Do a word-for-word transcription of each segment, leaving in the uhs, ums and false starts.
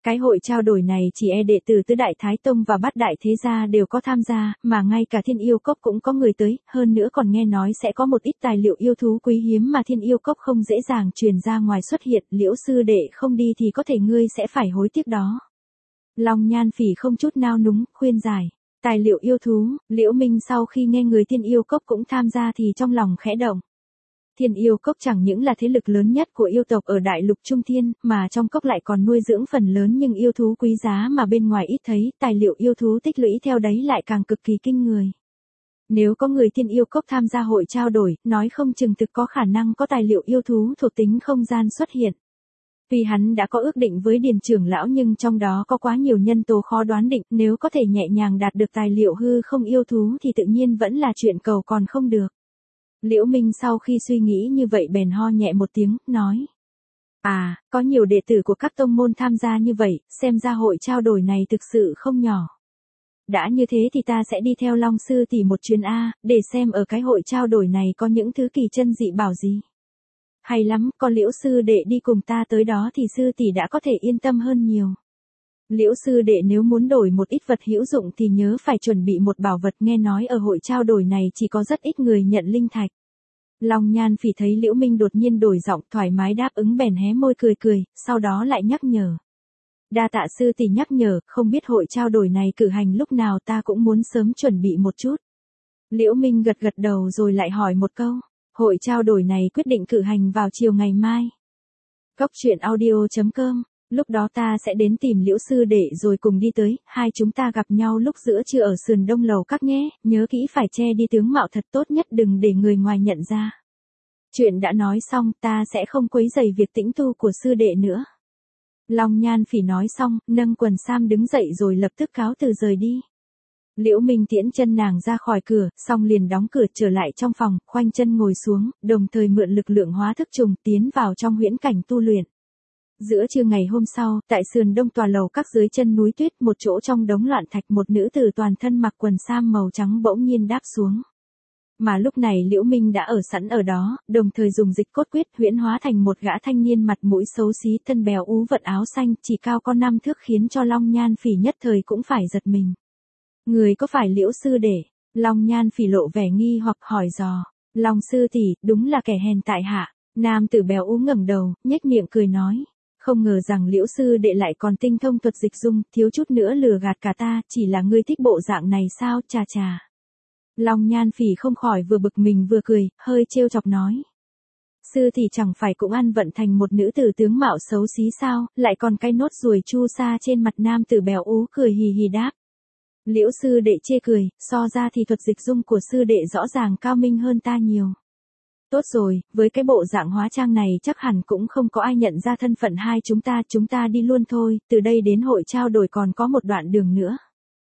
Cái hội trao đổi này chỉ e đệ tử tứ đại Thái Tông và bát đại thế gia đều có tham gia, mà ngay cả Thiên Yêu Cốc cũng có người tới, hơn nữa còn nghe nói sẽ có một ít tài liệu yêu thú quý hiếm mà Thiên Yêu Cốc không dễ dàng truyền ra ngoài xuất hiện, Liễu sư đệ không đi thì có thể ngươi sẽ phải hối tiếc đó. Long Nhan Phỉ không chút nao núng, khuyên giải. Tài liệu yêu thú, Liễu Minh sau khi nghe người Thiên Yêu Cốc cũng tham gia thì trong lòng khẽ động. Thiên Yêu Cốc chẳng những là thế lực lớn nhất của yêu tộc ở đại lục Trung Thiên, mà trong cốc lại còn nuôi dưỡng phần lớn nhưng yêu thú quý giá mà bên ngoài ít thấy, tài liệu yêu thú tích lũy theo đấy lại càng cực kỳ kinh người. Nếu có người Thiên Yêu Cốc tham gia hội trao đổi, nói không chừng thực có khả năng có tài liệu yêu thú thuộc tính không gian xuất hiện. Vì hắn đã có ước định với Điền trưởng lão nhưng trong đó có quá nhiều nhân tố khó đoán định, nếu có thể nhẹ nhàng đạt được tài liệu hư không yêu thú thì tự nhiên vẫn là chuyện cầu còn không được. Liễu Minh sau khi suy nghĩ như vậy bèn ho nhẹ một tiếng, nói. À, có nhiều đệ tử của các tông môn tham gia như vậy, xem ra hội trao đổi này thực sự không nhỏ. Đã như thế thì ta sẽ đi theo Long sư tỷ một chuyến A, để xem ở cái hội trao đổi này có những thứ kỳ chân dị bảo gì. Hay lắm, có Liễu sư đệ đi cùng ta tới đó thì sư tỷ đã có thể yên tâm hơn nhiều. Liễu sư đệ nếu muốn đổi một ít vật hữu dụng thì nhớ phải chuẩn bị một bảo vật, nghe nói ở hội trao đổi này chỉ có rất ít người nhận linh thạch. Long Nhan Phỉ thấy Liễu Minh đột nhiên đổi giọng thoải mái đáp ứng bèn hé môi cười cười, sau đó lại nhắc nhở. Đa tạ sư tỷ nhắc nhở, không biết hội trao đổi này cử hành lúc nào ta cũng muốn sớm chuẩn bị một chút. Liễu Minh gật gật đầu rồi lại hỏi một câu, hội trao đổi này quyết định cử hành vào chiều ngày mai. Cốc truyện audio chấm com, lúc đó ta sẽ đến tìm Liễu sư đệ rồi cùng đi tới, hai chúng ta gặp nhau lúc giữa trưa ở sườn đông lầu các nhé, nhớ kỹ phải che đi tướng mạo thật tốt nhất đừng để người ngoài nhận ra. Chuyện đã nói xong, ta sẽ không quấy rầy việc tĩnh tu của sư đệ nữa. Long Nhan Phỉ nói xong, nâng quần sam đứng dậy rồi lập tức cáo từ rời đi. Liễu Minh tiễn chân nàng ra khỏi cửa, xong liền đóng cửa trở lại trong phòng, khoanh chân ngồi xuống, đồng thời mượn lực lượng hóa thức trùng tiến vào trong huyễn cảnh tu luyện. Giữa trưa ngày hôm sau, tại sườn đông tòa lầu các dưới chân núi tuyết, một chỗ trong đống loạn thạch, một nữ tử toàn thân mặc quần sam màu trắng bỗng nhiên đáp xuống. Mà lúc này Liễu Minh đã ở sẵn ở đó, đồng thời dùng dịch cốt quyết huyễn hóa thành một gã thanh niên mặt mũi xấu xí, thân béo ú vận áo xanh, chỉ cao có năm thước khiến cho Long Nhan Phỉ nhất thời cũng phải giật mình. Người có phải Liễu sư đệ? Long Nhan Phỉ lộ vẻ nghi hoặc hỏi dò. Long sư tỷ, đúng là kẻ hèn tại hạ. Nam tử béo ú ngẩng đầu, nhếch miệng cười nói. Không ngờ rằng Liễu sư đệ lại còn tinh thông thuật dịch dung, thiếu chút nữa lừa gạt cả ta, chỉ là ngươi thích bộ dạng này sao, chà chà. Long Nhan Phỉ không khỏi vừa bực mình vừa cười, hơi trêu chọc nói. Sư thì chẳng phải cũng ăn vận thành một nữ tử tướng mạo xấu xí sao, lại còn cái nốt ruồi chu sa trên mặt nam tử béo ú cười hì hì đáp. Liễu sư đệ chê cười, so ra thì thuật dịch dung của sư đệ rõ ràng cao minh hơn ta nhiều. Tốt rồi, với cái bộ dạng hóa trang này chắc hẳn cũng không có ai nhận ra thân phận hai chúng ta, chúng ta đi luôn thôi, từ đây đến hội trao đổi còn có một đoạn đường nữa.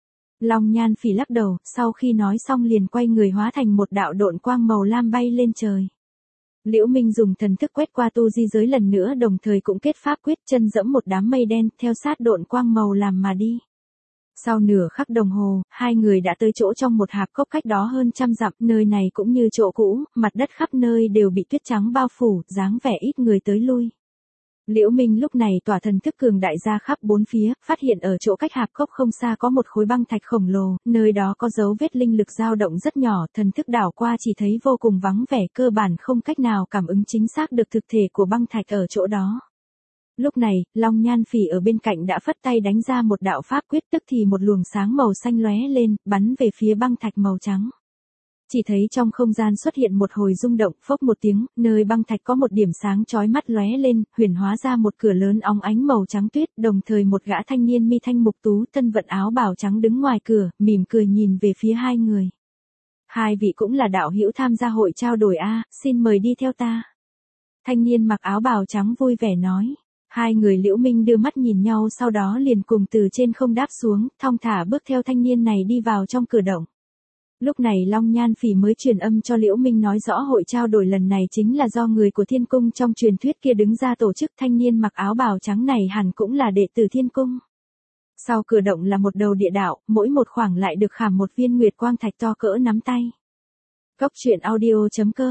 Long Nhan Phỉ lắc đầu, sau khi nói xong liền quay người hóa thành một đạo độn quang màu lam bay lên trời. Liễu Minh dùng thần thức quét qua tu di giới lần nữa đồng thời cũng kết pháp quyết chân dẫm một đám mây đen theo sát độn quang màu làm mà đi. Sau nửa khắc đồng hồ, hai người đã tới chỗ trong một hạp cốc cách đó hơn trăm dặm, nơi này cũng như chỗ cũ, mặt đất khắp nơi đều bị tuyết trắng bao phủ, dáng vẻ ít người tới lui. Liễu Minh lúc này tỏa thần thức cường đại ra khắp bốn phía, phát hiện ở chỗ cách hạp cốc không xa có một khối băng thạch khổng lồ, nơi đó có dấu vết linh lực dao động rất nhỏ, thần thức đảo qua chỉ thấy vô cùng vắng vẻ, cơ bản không cách nào cảm ứng chính xác được thực thể của băng thạch ở chỗ đó. Lúc này, Long Nhan Phỉ ở bên cạnh đã phất tay đánh ra một đạo pháp quyết, tức thì một luồng sáng màu xanh lóe lên, bắn về phía băng thạch màu trắng. Chỉ thấy trong không gian xuất hiện một hồi rung động, phốc một tiếng, nơi băng thạch có một điểm sáng chói mắt lóe lên, huyền hóa ra một cửa lớn óng ánh màu trắng tuyết, đồng thời một gã thanh niên mi thanh mục tú, thân vận áo bào trắng đứng ngoài cửa, mỉm cười nhìn về phía hai người. Hai vị cũng là đạo hữu tham gia hội trao đổi a, xin mời đi theo ta. Thanh niên mặc áo bào trắng vui vẻ nói. Hai người Liễu Minh đưa mắt nhìn nhau sau đó liền cùng từ trên không đáp xuống, thong thả bước theo thanh niên này đi vào trong cửa động. Lúc này Long Nhan Phỉ mới truyền âm cho Liễu Minh nói rõ hội trao đổi lần này chính là do người của Thiên Cung trong truyền thuyết kia đứng ra tổ chức, thanh niên mặc áo bào trắng này hẳn cũng là đệ tử Thiên Cung. Sau cửa động là một đầu địa đạo, mỗi một khoảng lại được khảm một viên nguyệt quang thạch to cỡ nắm tay. Cốc truyện audio chấm com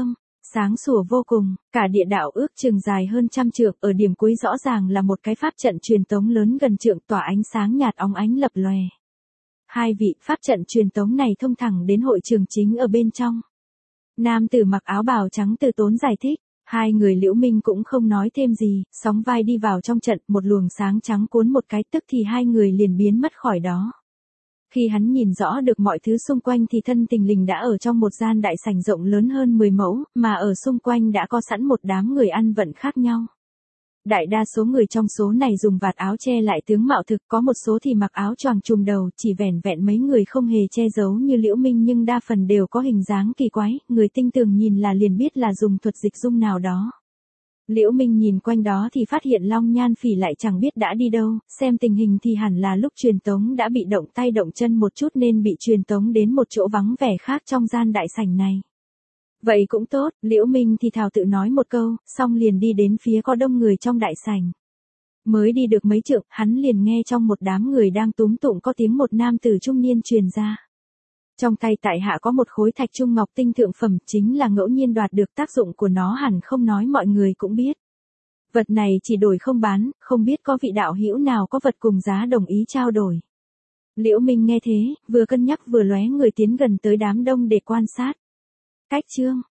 sáng sủa vô cùng, cả địa đạo ước chừng dài hơn trăm trượng, ở điểm cuối rõ ràng là một cái pháp trận truyền tống lớn gần trượng tỏa ánh sáng nhạt óng ánh lập lòe. Hai vị, pháp trận truyền tống này thông thẳng đến hội trường chính ở bên trong. Nam tử mặc áo bào trắng từ tốn giải thích, hai người Liễu Minh cũng không nói thêm gì, sóng vai đi vào trong trận, một luồng sáng trắng cuốn một cái tức thì hai người liền biến mất khỏi đó. Khi hắn nhìn rõ được mọi thứ xung quanh thì thân tình lình đã ở trong một gian đại sảnh rộng lớn hơn mười mẫu, mà ở xung quanh đã có sẵn một đám người ăn vận khác nhau. Đại đa số người trong số này dùng vạt áo che lại tướng mạo thực, có một số thì mặc áo choàng trùm đầu, chỉ vẻn vẹn mấy người không hề che giấu như Liễu Minh nhưng đa phần đều có hình dáng kỳ quái, người tinh tường nhìn là liền biết là dùng thuật dịch dung nào đó. Liễu Minh nhìn quanh đó thì phát hiện Long Nhan Phỉ lại chẳng biết đã đi đâu, xem tình hình thì hẳn là lúc truyền tống đã bị động tay động chân một chút nên bị truyền tống đến một chỗ vắng vẻ khác trong gian đại sảnh này. Vậy cũng tốt, Liễu Minh thì thào tự nói một câu, xong liền đi đến phía có đông người trong đại sảnh. Mới đi được mấy trượng, hắn liền nghe trong một đám người đang túm tụng có tiếng một nam tử trung niên truyền ra. Trong tay tại hạ có một khối thạch trung ngọc tinh thượng phẩm, chính là ngẫu nhiên đoạt được, tác dụng của nó hẳn không nói mọi người cũng biết. Vật này chỉ đổi không bán, không biết có vị đạo hữu nào có vật cùng giá đồng ý trao đổi. Liễu Minh nghe thế, vừa cân nhắc vừa lóe người tiến gần tới đám đông để quan sát. Cách chương